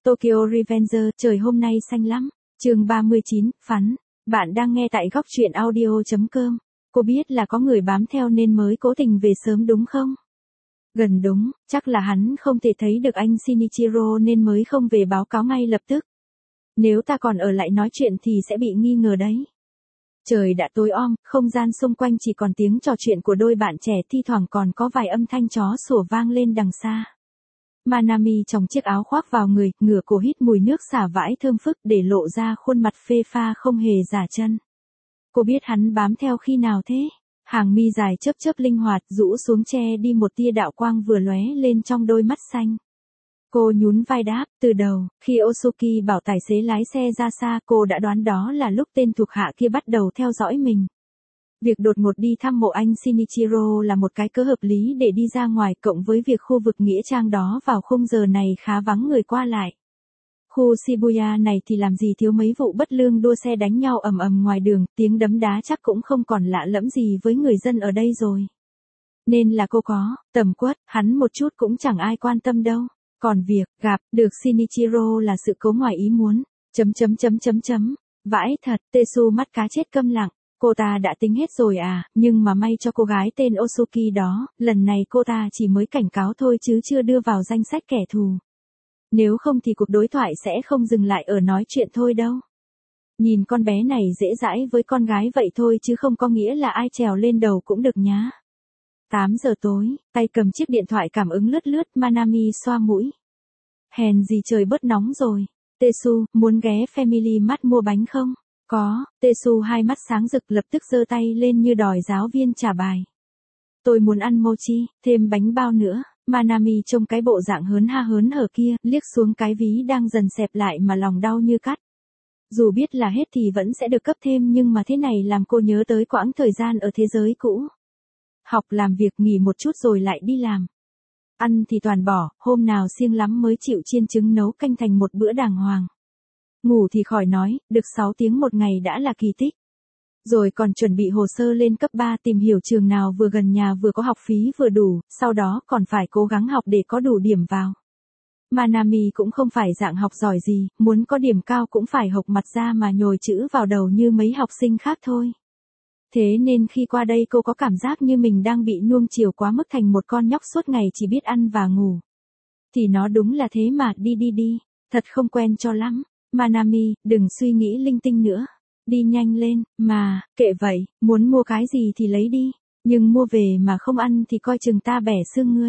Tokyo Revenger, trời hôm nay xanh lắm. Chương 39, phắn. Bạn đang nghe tại góc truyện audio.com. Cô biết là có người bám theo nên mới cố tình về sớm đúng không? Gần đúng, chắc là hắn không thể thấy được anh Shinichiro nên mới không về báo cáo ngay lập tức. Nếu ta còn ở lại nói chuyện thì sẽ bị nghi ngờ đấy. Trời đã tối om, không gian xung quanh chỉ còn tiếng trò chuyện của đôi bạn trẻ, thi thoảng còn có vài âm thanh chó sủa vang lên đằng xa. Manami trong chiếc áo khoác vào người, ngửa cổ hít mùi nước xả vãi thơm phức để lộ ra khuôn mặt phê pha không hề giả chân. Cô biết hắn bám theo khi nào thế? Hàng mi dài chớp chớp linh hoạt rũ xuống che đi một tia đạo quang vừa lóe lên trong đôi mắt xanh. Cô nhún vai đáp, từ đầu, khi Osuki bảo tài xế lái xe ra xa, cô đã đoán đó là lúc tên thuộc hạ kia bắt đầu theo dõi mình. Việc đột ngột đi thăm mộ anh Shinichiro là một cái cớ hợp lý để đi ra ngoài, cộng với việc khu vực nghĩa trang đó vào khung giờ này khá vắng người qua lại. Khu Shibuya này thì làm gì thiếu mấy vụ bất lương đua xe đánh nhau ầm ầm ngoài đường, tiếng đấm đá chắc cũng không còn lạ lẫm gì với người dân ở đây rồi. Nên là cô có tầm quất, hắn một chút cũng chẳng ai quan tâm đâu. Còn việc gặp được Shinichiro là sự cố ngoài ý muốn. Vãi thật, Tetsu mắt cá chết câm lặng. Cô ta đã tính hết rồi à, nhưng mà may cho cô gái tên Osuki đó, lần này cô ta chỉ mới cảnh cáo thôi chứ chưa đưa vào danh sách kẻ thù. Nếu không thì cuộc đối thoại sẽ không dừng lại ở nói chuyện thôi đâu. Nhìn con bé này dễ dãi với con gái vậy thôi chứ không có nghĩa là ai trèo lên đầu cũng được nhá. 8 giờ tối, tay cầm chiếc điện thoại cảm ứng lướt lướt, Manami xoa mũi. Hèn gì trời bớt nóng rồi. Tetsu, muốn ghé Family Mart mua bánh không? Có, Tetsu hai mắt sáng rực lập tức giơ tay lên như đòi giáo viên trả bài. Tôi muốn ăn mochi, thêm bánh bao nữa. Manami trông cái bộ dạng hớn ha hớn hở kia, liếc xuống cái ví đang dần xẹp lại mà lòng đau như cắt. Dù biết là hết thì vẫn sẽ được cấp thêm, nhưng mà thế này làm cô nhớ tới quãng thời gian ở thế giới cũ. Học làm việc nghỉ một chút rồi lại đi làm. Ăn thì toàn bỏ, hôm nào siêng lắm mới chịu chiên trứng nấu canh thành một bữa đàng hoàng. Ngủ thì khỏi nói, được 6 tiếng một ngày đã là kỳ tích. Rồi còn chuẩn bị hồ sơ lên cấp 3, tìm hiểu trường nào vừa gần nhà vừa có học phí vừa đủ, sau đó còn phải cố gắng học để có đủ điểm vào. Manami cũng không phải dạng học giỏi gì, muốn có điểm cao cũng phải hộc mặt ra mà nhồi chữ vào đầu như mấy học sinh khác thôi. Thế nên khi qua đây cô có cảm giác như mình đang bị nuông chiều quá mức thành một con nhóc suốt ngày chỉ biết ăn và ngủ. Thì nó đúng là thế mà, đi, thật không quen cho lắm. Manami, đừng suy nghĩ linh tinh nữa. Đi nhanh lên, mà, kệ vậy, muốn mua cái gì thì lấy đi, nhưng mua về mà không ăn thì coi chừng ta bẻ xương ngươi.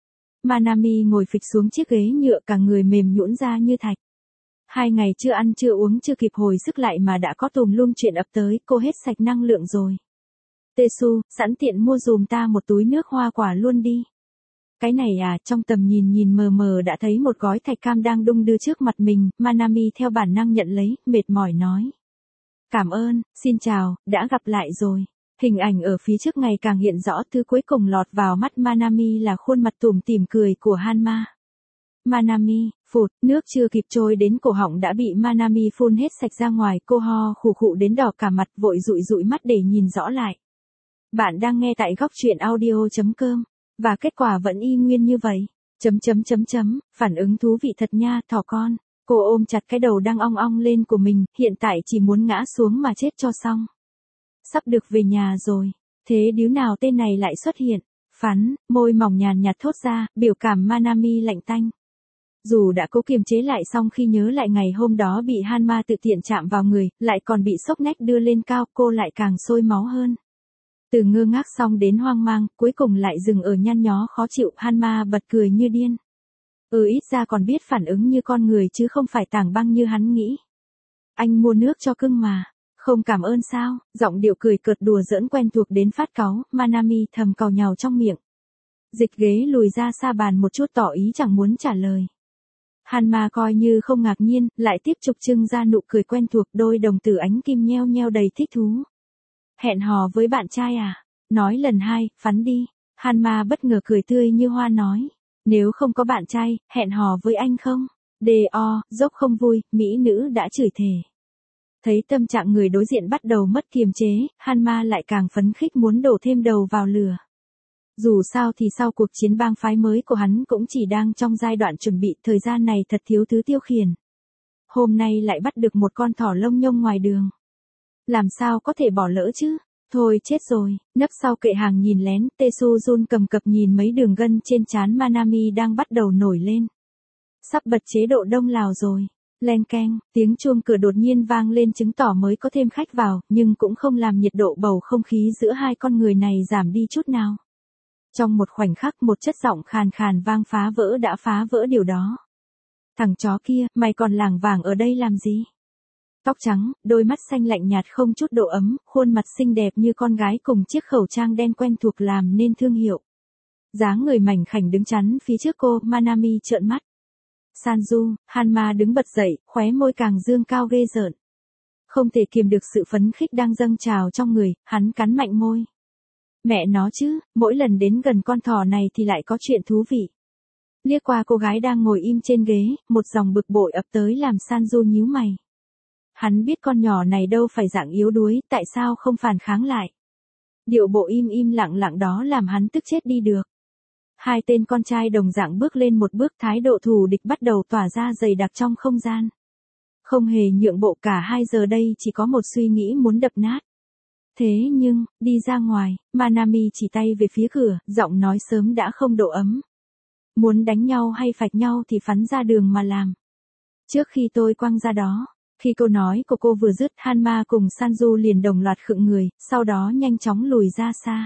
Manami ngồi phịch xuống chiếc ghế nhựa, cả người mềm nhũn ra như thạch. 2 ngày chưa ăn chưa uống chưa kịp hồi sức lại mà đã có tùm lum chuyện ập tới, cô hết sạch năng lượng rồi. Tetsu, sẵn tiện mua dùm ta một túi nước hoa quả luôn đi. Cái này à, trong tầm nhìn mờ mờ đã thấy một gói thạch cam đang đung đưa trước mặt mình, Manami theo bản năng nhận lấy, mệt mỏi nói. Cảm ơn, xin chào, đã gặp lại rồi. Hình ảnh ở phía trước ngày càng hiện rõ, thứ cuối cùng lọt vào mắt Manami là khuôn mặt tủm tỉm cười của Hanma. Manami, phụt, nước chưa kịp trôi đến cổ họng đã bị Manami phun hết sạch ra ngoài, cô ho khụ khụ đến đỏ cả mặt, vội dụi mắt để nhìn rõ lại. Bạn đang nghe tại góc truyện audio.com, và kết quả vẫn y nguyên như vậy. Phản ứng thú vị thật nha, thỏ con. Cô ôm chặt cái đầu đang ong ong lên của mình, hiện tại chỉ muốn ngã xuống mà chết cho xong. Sắp được về nhà rồi, thế điếu nào tên này lại xuất hiện? Phắn, môi mỏng nhàn nhạt thốt ra, biểu cảm Manami lạnh tanh. Dù đã cố kiềm chế lại xong khi nhớ lại ngày hôm đó bị Hanma tự tiện chạm vào người, lại còn bị sốc nách đưa lên cao, cô lại càng sôi máu hơn. Từ ngơ ngác xong đến hoang mang, cuối cùng lại dừng ở nhăn nhó khó chịu, Hanma bật cười như điên. Ít ra còn biết phản ứng như con người chứ không phải tảng băng như hắn nghĩ. Anh mua nước cho cưng mà. Không cảm ơn sao? Giọng điệu cười cợt đùa giỡn quen thuộc đến phát cáu, Manami thầm càu nhàu trong miệng. Dịch ghế lùi ra xa bàn một chút tỏ ý chẳng muốn trả lời. Hanma coi như không ngạc nhiên, lại tiếp tục trưng ra nụ cười quen thuộc, đôi đồng tử ánh kim nheo nheo đầy thích thú. Hẹn hò với bạn trai à? Nói lần 2, phắn đi. Hanma bất ngờ cười tươi như hoa nói. Nếu không có bạn trai, hẹn hò với anh không? Dốc không vui, mỹ nữ đã chửi thề. Thấy tâm trạng người đối diện bắt đầu mất kiềm chế, Hanma lại càng phấn khích muốn đổ thêm đầu vào lửa. Dù sao thì sau cuộc chiến bang phái mới của hắn cũng chỉ đang trong giai đoạn chuẩn bị, thời gian này thật thiếu thứ tiêu khiển. Hôm nay lại bắt được một con thỏ lông nhông ngoài đường. Làm sao có thể bỏ lỡ chứ? Thôi chết rồi, nấp sau kệ hàng nhìn lén, Tesu run cầm cập nhìn mấy đường gân trên trán Manami đang bắt đầu nổi lên. Sắp bật chế độ đông lào rồi. Leng keng, tiếng chuông cửa đột nhiên vang lên chứng tỏ mới có thêm khách vào, nhưng cũng không làm nhiệt độ bầu không khí giữa hai con người này giảm đi chút nào. Trong một khoảnh khắc một chất giọng khàn khàn vang đã phá vỡ điều đó. Thằng chó kia, mày còn lảng vảng ở đây làm gì? Tóc trắng, đôi mắt xanh lạnh nhạt không chút độ ấm, khuôn mặt xinh đẹp như con gái cùng chiếc khẩu trang đen quen thuộc làm nên thương hiệu. Dáng người mảnh khảnh đứng chắn phía trước cô, Manami trợn mắt. Sanju, Hanma đứng bật dậy, khóe môi càng dương cao ghê rợn. Không thể kiềm được sự phấn khích đang dâng trào trong người, hắn cắn mạnh môi. Mẹ nó chứ, mỗi lần đến gần con thỏ này thì lại có chuyện thú vị. Liếc qua cô gái đang ngồi im trên ghế, một dòng bực bội ập tới làm Sanju nhíu mày. Hắn biết con nhỏ này đâu phải dạng yếu đuối, tại sao không phản kháng lại. Điệu bộ im lặng đó làm hắn tức chết đi được. Hai tên con trai đồng dạng bước lên một bước, thái độ thù địch bắt đầu tỏa ra dày đặc trong không gian. Không hề nhượng bộ, cả hai giờ đây chỉ có một suy nghĩ muốn đập nát. Thế nhưng, đi ra ngoài, Manami chỉ tay về phía cửa, giọng nói sớm đã không độ ấm. Muốn đánh nhau hay phạch nhau thì phắn ra đường mà làm. Trước khi tôi quăng ra đó, khi câu nói của cô vừa dứt, Hanma cùng Sanju liền đồng loạt khựng người, sau đó nhanh chóng lùi ra xa.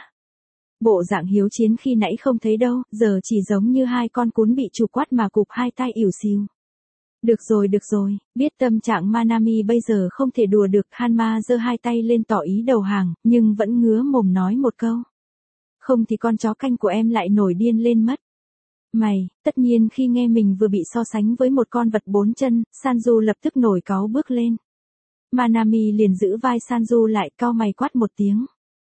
Bộ dạng hiếu chiến khi nãy không thấy đâu, giờ chỉ giống như hai con cún bị chủ quát mà cụp hai tay ỉu xìu. Được rồi, biết tâm trạng Manami bây giờ không thể đùa được, Hanma giơ hai tay lên tỏ ý đầu hàng, nhưng vẫn ngứa mồm nói một câu. Không thì con chó canh của em lại nổi điên lên mất. Mày, tất nhiên khi nghe mình vừa bị so sánh với một con vật bốn chân, Sanju lập tức nổi cáu bước lên. Manami liền giữ vai Sanju lại, cau mày quát một tiếng.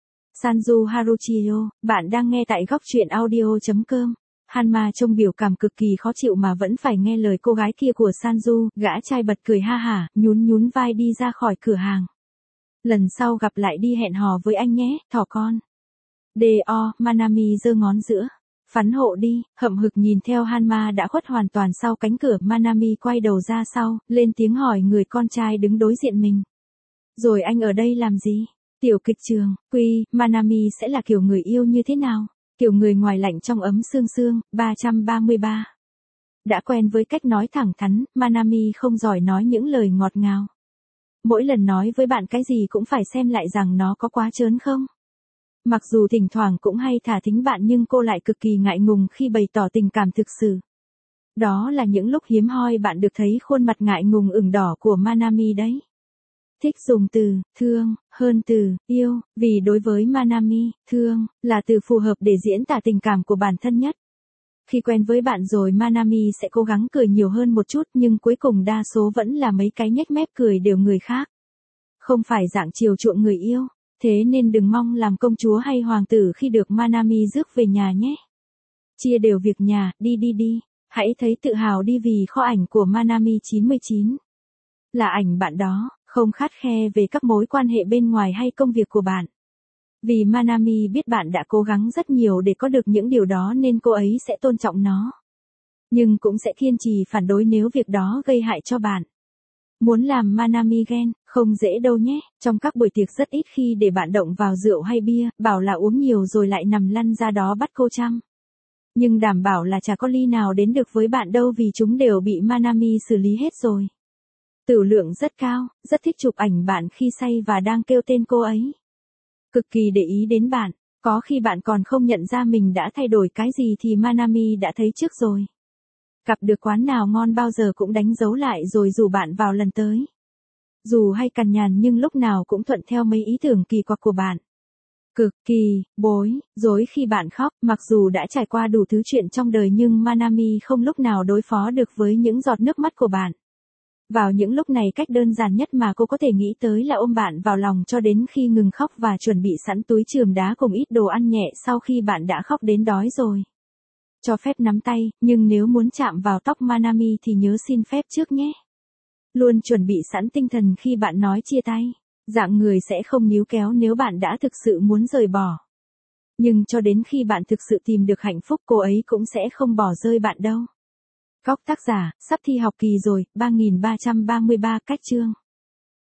Sanju Haruchiyo, bạn đang nghe tại góc truyện audio.com. Hanma trông biểu cảm cực kỳ khó chịu mà vẫn phải nghe lời cô gái kia của Sanju, gã trai bật cười ha hả, nhún vai đi ra khỏi cửa hàng. Lần sau gặp lại đi hẹn hò với anh nhé, thỏ con. Manami giơ ngón giữa. Phắn hộ đi, hậm hực nhìn theo Hanma đã khuất hoàn toàn sau cánh cửa, Manami quay đầu ra sau, lên tiếng hỏi người con trai đứng đối diện mình. Rồi anh ở đây làm gì? Tiểu kịch trường, Manami sẽ là kiểu người yêu như thế nào? Kiểu người ngoài lạnh trong ấm xương, 333. Đã quen với cách nói thẳng thắn, Manami không giỏi nói những lời ngọt ngào. Mỗi lần nói với bạn cái gì cũng phải xem lại rằng nó có quá trớn không. Mặc dù thỉnh thoảng cũng hay thả thính bạn nhưng cô lại cực kỳ ngại ngùng khi bày tỏ tình cảm thực sự. Đó là những lúc hiếm hoi bạn được thấy khuôn mặt ngại ngùng ửng đỏ của Manami đấy. Thích dùng từ thương hơn từ yêu, vì đối với Manami, thương là từ phù hợp để diễn tả tình cảm của bản thân nhất. Khi quen với bạn rồi, Manami sẽ cố gắng cười nhiều hơn một chút, nhưng cuối cùng đa số vẫn là mấy cái nhếch mép cười đều người khác. Không phải dạng chiều chuộng người yêu, thế nên đừng mong làm công chúa hay hoàng tử khi được Manami rước về nhà nhé. Chia đều việc nhà, đi. Hãy thấy tự hào đi vì kho ảnh của Manami 99. Là ảnh bạn đó, không khắt khe về các mối quan hệ bên ngoài hay công việc của bạn. Vì Manami biết bạn đã cố gắng rất nhiều để có được những điều đó nên cô ấy sẽ tôn trọng nó. Nhưng cũng sẽ kiên trì phản đối nếu việc đó gây hại cho bạn. Muốn làm Manami ghen, không dễ đâu nhé, trong các buổi tiệc rất ít khi để bạn động vào rượu hay bia, bảo là uống nhiều rồi lại nằm lăn ra đó bắt cô chăm. Nhưng đảm bảo là chả có ly nào đến được với bạn đâu vì chúng đều bị Manami xử lý hết rồi. Tửu lượng rất cao, rất thích chụp ảnh bạn khi say và đang kêu tên cô ấy. Cực kỳ để ý đến bạn, có khi bạn còn không nhận ra mình đã thay đổi cái gì thì Manami đã thấy trước rồi. Gặp được quán nào ngon bao giờ cũng đánh dấu lại rồi rủ bạn vào lần tới. Dù hay cằn nhằn nhưng lúc nào cũng thuận theo mấy ý tưởng kỳ quặc của bạn. Cực kỳ bối rối khi bạn khóc, mặc dù đã trải qua đủ thứ chuyện trong đời nhưng Manami không lúc nào đối phó được với những giọt nước mắt của bạn. Vào những lúc này cách đơn giản nhất mà cô có thể nghĩ tới là ôm bạn vào lòng cho đến khi ngừng khóc và chuẩn bị sẵn túi chườm đá cùng ít đồ ăn nhẹ sau khi bạn đã khóc đến đói rồi. Cho phép nắm tay, nhưng nếu muốn chạm vào tóc Manami thì nhớ xin phép trước nhé. Luôn chuẩn bị sẵn tinh thần khi bạn nói chia tay. Dạng người sẽ không níu kéo nếu bạn đã thực sự muốn rời bỏ. Nhưng cho đến khi bạn thực sự tìm được hạnh phúc cô ấy cũng sẽ không bỏ rơi bạn đâu. Góc tác giả, sắp thi học kỳ rồi, 3333 cách chương.